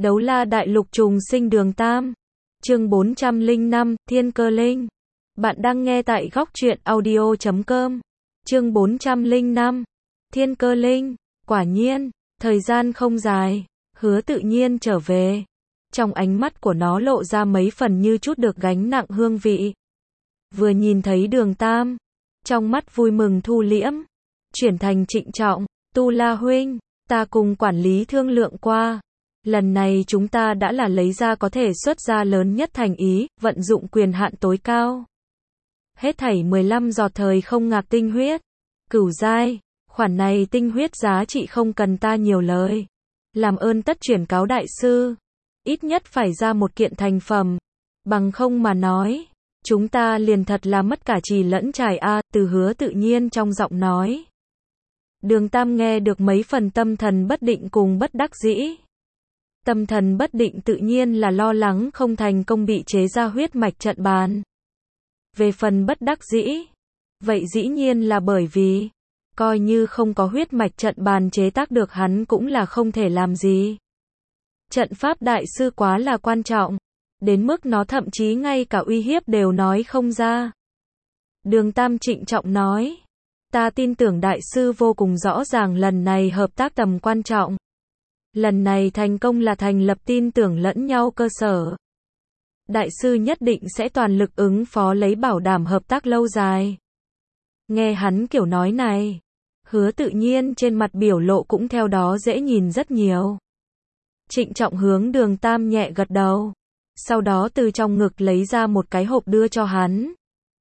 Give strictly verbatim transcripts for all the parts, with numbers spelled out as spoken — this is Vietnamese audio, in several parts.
Đấu la đại lục trùng sinh đường Tam. Chương bốn trăm lẻ năm, Thiên Cơ Linh. Bạn đang nghe tại góc truyện audio chấm com. Chương bốn trăm lẻ năm, Thiên Cơ Linh. Quả nhiên, thời gian không dài, Hứa Tự Nhiên trở về. Trong ánh mắt của nó lộ ra mấy phần như chút được gánh nặng hương vị. Vừa nhìn thấy đường Tam, trong mắt vui mừng thu liễm, chuyển thành trịnh trọng. Tu La huynh, ta cùng quản lý thương lượng qua. Lần này chúng ta đã là lấy ra có thể xuất ra lớn nhất thành ý, vận dụng quyền hạn tối cao. Hết thảy mười lăm giọt thời không ngạc tinh huyết. Cửu giai, khoản này tinh huyết giá trị không cần ta nhiều lời. Làm ơn tất chuyển cáo đại sư. Ít nhất phải ra một kiện thành phẩm. Bằng không mà nói, chúng ta liền thật là mất cả trì lẫn trải a, từ Hứa Tự Nhiên trong giọng nói. Đường Tam nghe được mấy phần tâm thần bất định cùng bất đắc dĩ. Tâm thần bất định tự nhiên là lo lắng không thành công bị chế ra huyết mạch trận bàn. Về phần bất đắc dĩ, vậy dĩ nhiên là bởi vì, coi như không có huyết mạch trận bàn chế tác được hắn cũng là không thể làm gì. Trận pháp đại sư quá là quan trọng, đến mức nó thậm chí ngay cả uy hiếp đều nói không ra. Đường Tam trịnh trọng nói, ta tin tưởng đại sư vô cùng rõ ràng lần này hợp tác tầm quan trọng. Lần này thành công là thành lập tin tưởng lẫn nhau cơ sở. Đại sư nhất định sẽ toàn lực ứng phó lấy bảo đảm hợp tác lâu dài. Nghe hắn kiểu nói này, Hứa Tự Nhiên trên mặt biểu lộ cũng theo đó dễ nhìn rất nhiều. Trịnh trọng hướng đường Tam nhẹ gật đầu. Sau đó từ trong ngực lấy ra một cái hộp đưa cho hắn.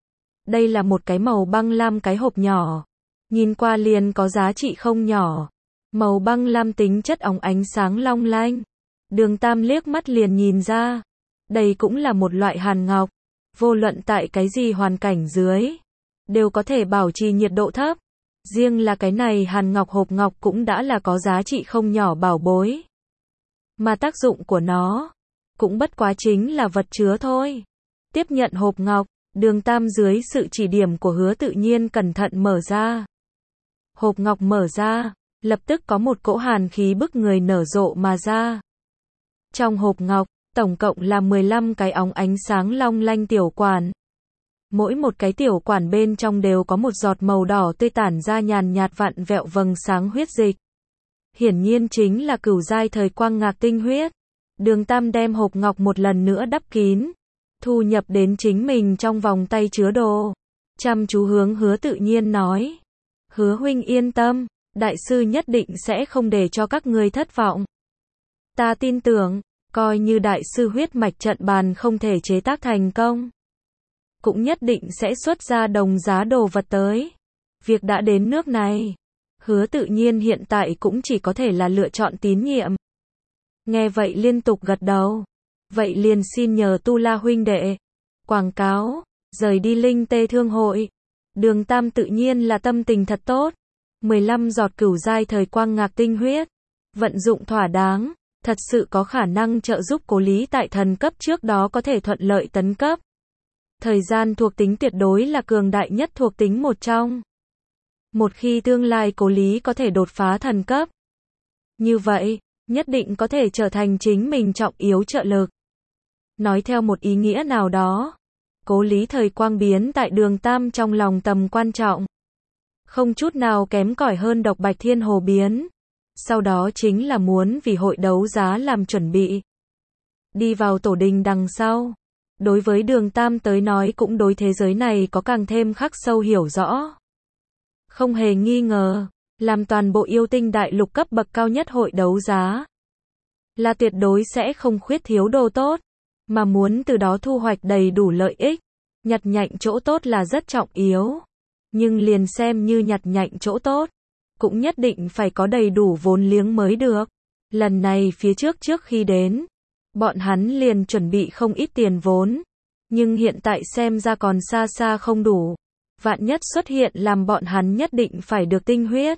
Đây là một cái màu băng lam cái hộp nhỏ. Nhìn qua liền có giá trị không nhỏ. Màu băng lam tính chất óng ánh sáng long lanh. Đường Tam liếc mắt liền nhìn ra. Đây cũng là một loại hàn ngọc. Vô luận tại cái gì hoàn cảnh dưới, đều có thể bảo trì nhiệt độ thấp. Riêng là cái này hàn ngọc hộp ngọc cũng đã là có giá trị không nhỏ bảo bối. Mà tác dụng của nó, cũng bất quá chính là vật chứa thôi. Tiếp nhận hộp ngọc, đường Tam dưới sự chỉ điểm của Hứa Tự Nhiên cẩn thận mở ra. Hộp ngọc mở ra, lập tức có một cỗ hàn khí bức người nở rộ mà ra. Trong hộp ngọc, tổng cộng là mười lăm cái óng ánh sáng long lanh tiểu quản. Mỗi một cái tiểu quản bên trong đều có một giọt màu đỏ tươi tản ra nhàn nhạt vặn vẹo vầng sáng huyết dịch. Hiển nhiên chính là cửu giai thời quang ngạc tinh huyết. Đường Tam đem hộp ngọc một lần nữa đắp kín, thu nhập đến chính mình trong vòng tay chứa đồ. Chăm chú hướng Hứa Tự Nhiên nói, Hứa huynh yên tâm, đại sư nhất định sẽ không để cho các ngươi thất vọng. Ta tin tưởng, coi như đại sư huyết mạch trận bàn không thể chế tác thành công, cũng nhất định sẽ xuất ra đồng giá đồ vật tới. Việc đã đến nước này, Hứa Tự Nhiên hiện tại cũng chỉ có thể là lựa chọn tín nhiệm. Nghe vậy liên tục gật đầu. Vậy liền xin nhờ Tu La huynh đệ. Quảng cáo, rời đi Linh Tê Thương hội. Đường Tam tự nhiên là tâm tình thật tốt. mười lăm giọt cửu giai thời quang ngạc tinh huyết. Vận dụng thỏa đáng, thật sự có khả năng trợ giúp Cố Lý tại thần cấp trước đó có thể thuận lợi tấn cấp. Thời gian thuộc tính tuyệt đối là cường đại nhất thuộc tính một trong. Một khi tương lai Cố Lý có thể đột phá thần cấp, như vậy, nhất định có thể trở thành chính mình trọng yếu trợ lực. Nói theo một ý nghĩa nào đó, Cố Lý thời quang biến tại đường Tam trong lòng tầm quan trọng. Không chút nào kém cỏi hơn độc bạch thiên hồ biến. Sau đó chính là muốn vì hội đấu giá làm chuẩn bị. Đi vào tổ đình đằng sau. Đối với đường Tam tới nói cũng đối thế giới này có càng thêm khắc sâu hiểu rõ. Không hề nghi ngờ, làm toàn bộ yêu tinh đại lục cấp bậc cao nhất hội đấu giá, là tuyệt đối sẽ không khuyết thiếu đồ tốt, mà muốn từ đó thu hoạch đầy đủ lợi ích, nhặt nhạnh chỗ tốt là rất trọng yếu. Nhưng liền xem như nhặt nhạnh chỗ tốt, cũng nhất định phải có đầy đủ vốn liếng mới được. Lần này phía trước trước khi đến, bọn hắn liền chuẩn bị không ít tiền vốn, nhưng hiện tại xem ra còn xa xa không đủ. Vạn nhất xuất hiện làm bọn hắn nhất định phải được tinh huyết,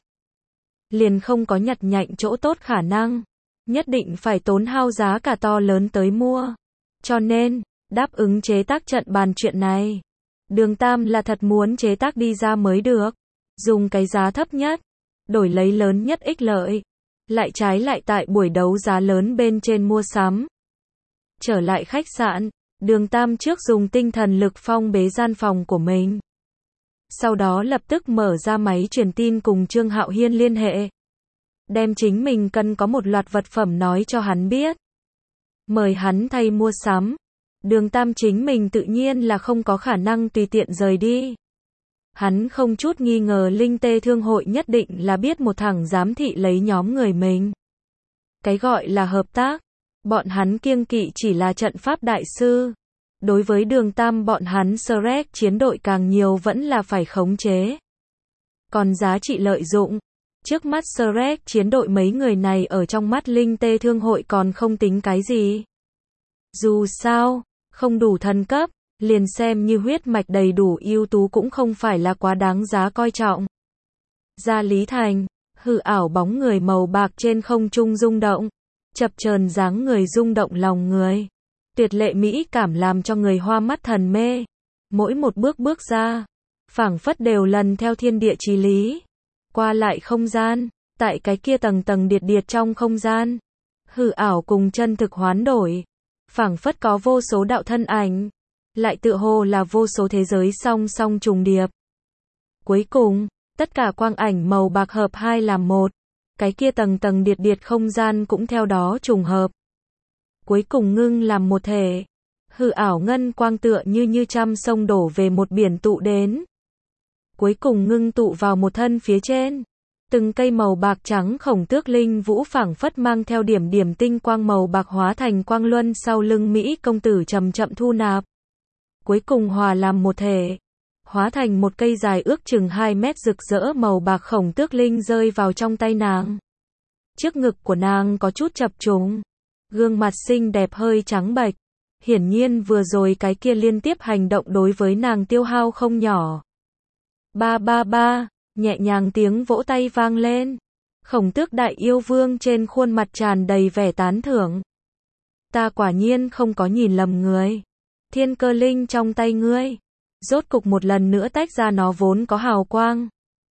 liền không có nhặt nhạnh chỗ tốt khả năng, nhất định phải tốn hao giá cả to lớn tới mua. Cho nên, đáp ứng chế tác trận bàn chuyện này, đường Tam là thật muốn chế tác đi ra mới được, dùng cái giá thấp nhất, đổi lấy lớn nhất ích lợi. lại trái lại tại buổi đấu giá lớn bên trên mua sắm. Trở lại khách sạn, Đường Tam trước dùng tinh thần lực phong bế gian phòng của mình. Sau đó lập tức mở ra máy truyền tin cùng Trương Hạo Hiên liên hệ. Đem chính mình cần có một loạt vật phẩm nói cho hắn biết. Mời hắn thay mua sắm. Đường Tam chính mình tự nhiên là không có khả năng tùy tiện rời đi. Hắn không chút nghi ngờ Linh Tê Thương hội nhất định là biết một thằng giám thị lấy nhóm người mình. Cái gọi là hợp tác, bọn hắn kiêng kỵ chỉ là trận pháp đại sư. Đối với Đường Tam bọn hắn Shrek chiến đội càng nhiều vẫn là phải khống chế. Còn giá trị lợi dụng, trước mắt Shrek chiến đội mấy người này ở trong mắt Linh Tê Thương hội còn không tính cái gì. Dù sao, không đủ thần cấp, liền xem như huyết mạch đầy đủ ưu tú cũng không phải là quá đáng giá coi trọng. Ra Lý Thành, hư ảo bóng người màu bạc trên không trung rung động, chập chờn dáng người rung động lòng người. Tuyệt lệ mỹ cảm làm cho người hoa mắt thần mê. Mỗi một bước bước ra, phảng phất đều lần theo thiên địa chí lý. Qua lại không gian, tại cái kia tầng tầng điệt điệt trong không gian. Hư ảo cùng chân thực hoán đổi. Phảng phất có vô số đạo thân ảnh. Lại tựa hồ là vô số thế giới song song trùng điệp. Cuối cùng, tất cả quang ảnh màu bạc hợp hai làm một. Cái kia tầng tầng điệt điệt không gian cũng theo đó trùng hợp. Cuối cùng ngưng làm một thể. Hư ảo ngân quang tựa như như trăm sông đổ về một biển tụ đến. Cuối cùng ngưng tụ vào một thân phía trên. Từng cây màu bạc trắng khổng tước linh vũ phảng phất mang theo điểm điểm tinh quang màu bạc hóa thành quang luân sau lưng Mỹ công tử chậm chậm thu nạp. Cuối cùng hòa làm một thể. Hóa thành một cây dài ước chừng hai mét rực rỡ màu bạc khổng tước linh rơi vào trong tay nàng. Trước ngực của nàng có chút chập trùng. Gương mặt xinh đẹp hơi trắng bệch. Hiển nhiên vừa rồi cái kia liên tiếp hành động đối với nàng tiêu hao không nhỏ. Ba ba ba, nhẹ nhàng tiếng vỗ tay vang lên. Khổng tước đại yêu vương trên khuôn mặt tràn đầy vẻ tán thưởng. Ta quả nhiên không có nhìn lầm người. Thiên cơ linh trong tay ngươi. Rốt cục một lần nữa tách ra nó vốn có hào quang.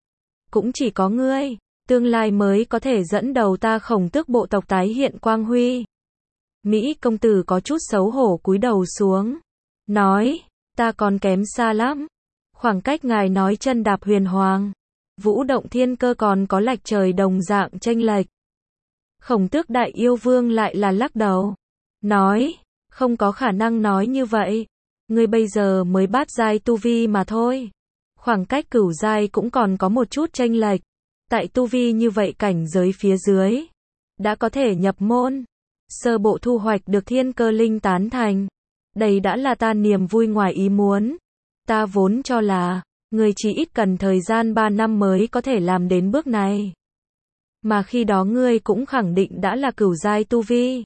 Cũng chỉ có ngươi, tương lai mới có thể dẫn đầu ta khổng tước bộ tộc tái hiện quang huy. Mỹ công tử có chút xấu hổ cúi đầu xuống. Nói, ta còn kém xa lắm. Khoảng cách ngài nói chân đạp huyền hoàng. Vũ động thiên cơ còn có lệch trời đồng dạng chênh lệch. Khổng tước đại yêu vương lại là lắc đầu. Nói, không có khả năng nói như vậy. Ngươi bây giờ mới bát giai tu vi mà thôi. Khoảng cách cửu giai cũng còn có một chút chênh lệch. Tại tu vi như vậy cảnh giới phía dưới. Đã có thể nhập môn. Sơ bộ thu hoạch được thiên cơ linh tán thành. Đây đã là ta niềm vui ngoài ý muốn. Ta vốn cho là, người chỉ ít cần thời gian ba năm mới có thể làm đến bước này. Mà khi đó ngươi cũng khẳng định đã là cửu giai tu vi.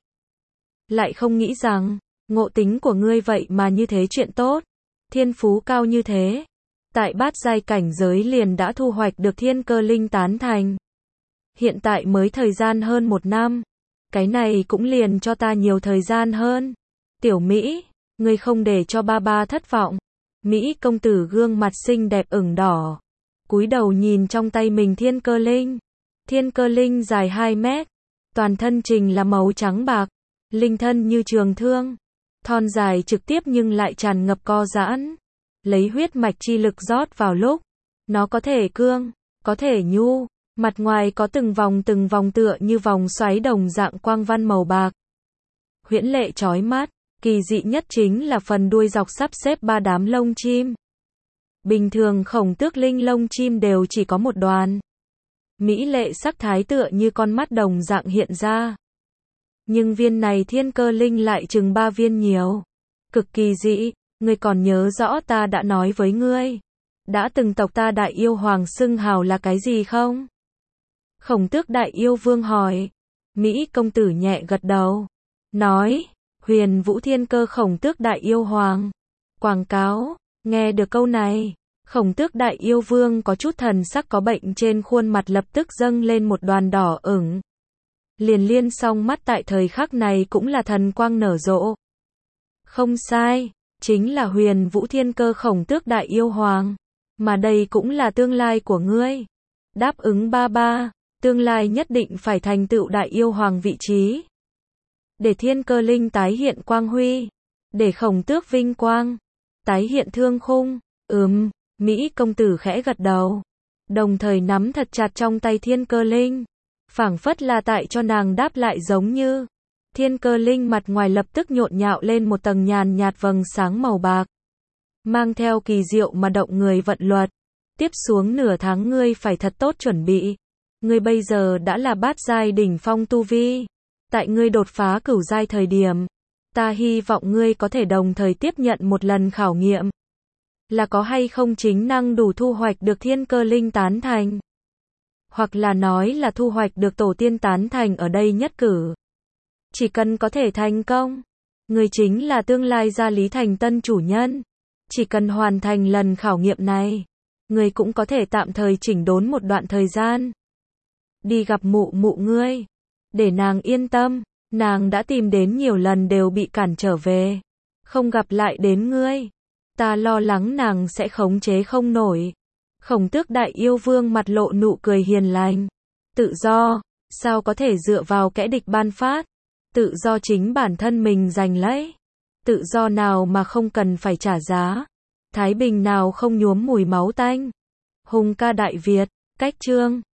Lại không nghĩ rằng, ngộ tính của ngươi vậy mà như thế chuyện tốt. Thiên phú cao như thế. Tại bát giai cảnh giới liền đã thu hoạch được thiên cơ linh tán thành. Hiện tại mới thời gian hơn một năm. Cái này cũng liền cho ta nhiều thời gian hơn. Tiểu Mỹ, ngươi không để cho ba ba thất vọng. Mỹ công tử gương mặt xinh đẹp ửng đỏ. Cúi đầu nhìn trong tay mình thiên cơ linh. Thiên cơ linh dài hai mét. Toàn thân trình là màu trắng bạc. Linh thân như trường thương. Thon dài trực tiếp nhưng lại tràn ngập co giãn. Lấy huyết mạch chi lực rót vào lúc. Nó có thể cương, có thể nhu. Mặt ngoài có từng vòng từng vòng tựa như vòng xoáy đồng dạng quang văn màu bạc. Huyễn lệ chói mắt. Kỳ dị nhất chính là phần đuôi dọc sắp xếp ba đám lông chim. Bình thường khổng tước linh lông chim đều chỉ có một đoàn. Mỹ lệ sắc thái tựa như con mắt đồng dạng hiện ra. Nhưng viên này thiên cơ linh lại chừng ba viên nhiều. Cực kỳ dị, ngươi còn nhớ rõ ta đã nói với ngươi. Đã từng tộc ta đại yêu hoàng xưng hào là cái gì không? Khổng tước đại yêu vương hỏi. Mỹ công tử nhẹ gật đầu. Nói, huyền vũ thiên cơ khổng tước đại yêu hoàng. Quảng cáo, nghe được câu này. Khổng tước đại yêu vương có chút thần sắc có bệnh trên khuôn mặt lập tức dâng lên một đoàn đỏ ửng. Liền liên song mắt tại thời khắc này cũng là thần quang nở rộ. Không sai, chính là huyền vũ thiên cơ khổng tước đại yêu hoàng. Mà đây cũng là tương lai của ngươi. Đáp ứng ba ba, Tương lai nhất định phải thành tựu đại yêu hoàng vị trí. Để thiên cơ linh tái hiện quang huy. Để khổng tước vinh quang. Tái hiện thương khung. Ừm, Mỹ công tử khẽ gật đầu. Đồng thời nắm thật chặt trong tay thiên cơ linh. Phảng phất là tại cho nàng đáp lại giống như. Thiên cơ linh mặt ngoài lập tức nhộn nhạo lên một tầng nhàn nhạt vầng sáng màu bạc. Mang theo kỳ diệu mà động người vận luật. Tiếp xuống nửa tháng ngươi phải thật tốt chuẩn bị. Ngươi bây giờ đã là bát giai đỉnh phong tu vi. Tại ngươi đột phá cửu giai thời điểm, ta hy vọng ngươi có thể đồng thời tiếp nhận một lần khảo nghiệm. Là có hay không chính năng đủ thu hoạch được thiên cơ linh tán thành. Hoặc là nói là thu hoạch được tổ tiên tán thành ở đây nhất cử. Chỉ cần có thể thành công, ngươi chính là tương lai gia Lý Thành tân chủ nhân. Chỉ cần hoàn thành lần khảo nghiệm này, ngươi cũng có thể tạm thời chỉnh đốn một đoạn thời gian. Đi gặp mụ mụ ngươi. Để nàng yên tâm, nàng đã tìm đến nhiều lần đều bị cản trở về. Không gặp lại đến ngươi. Ta lo lắng nàng sẽ khống chế không nổi. Khổng tước đại yêu vương mặt lộ nụ cười hiền lành. Tự do, sao có thể dựa vào kẻ địch ban phát. Tự do chính bản thân mình giành lấy. Tự do nào mà không cần phải trả giá. Thái bình nào không nhuốm mùi máu tanh. Hùng ca Đại Việt, cách chương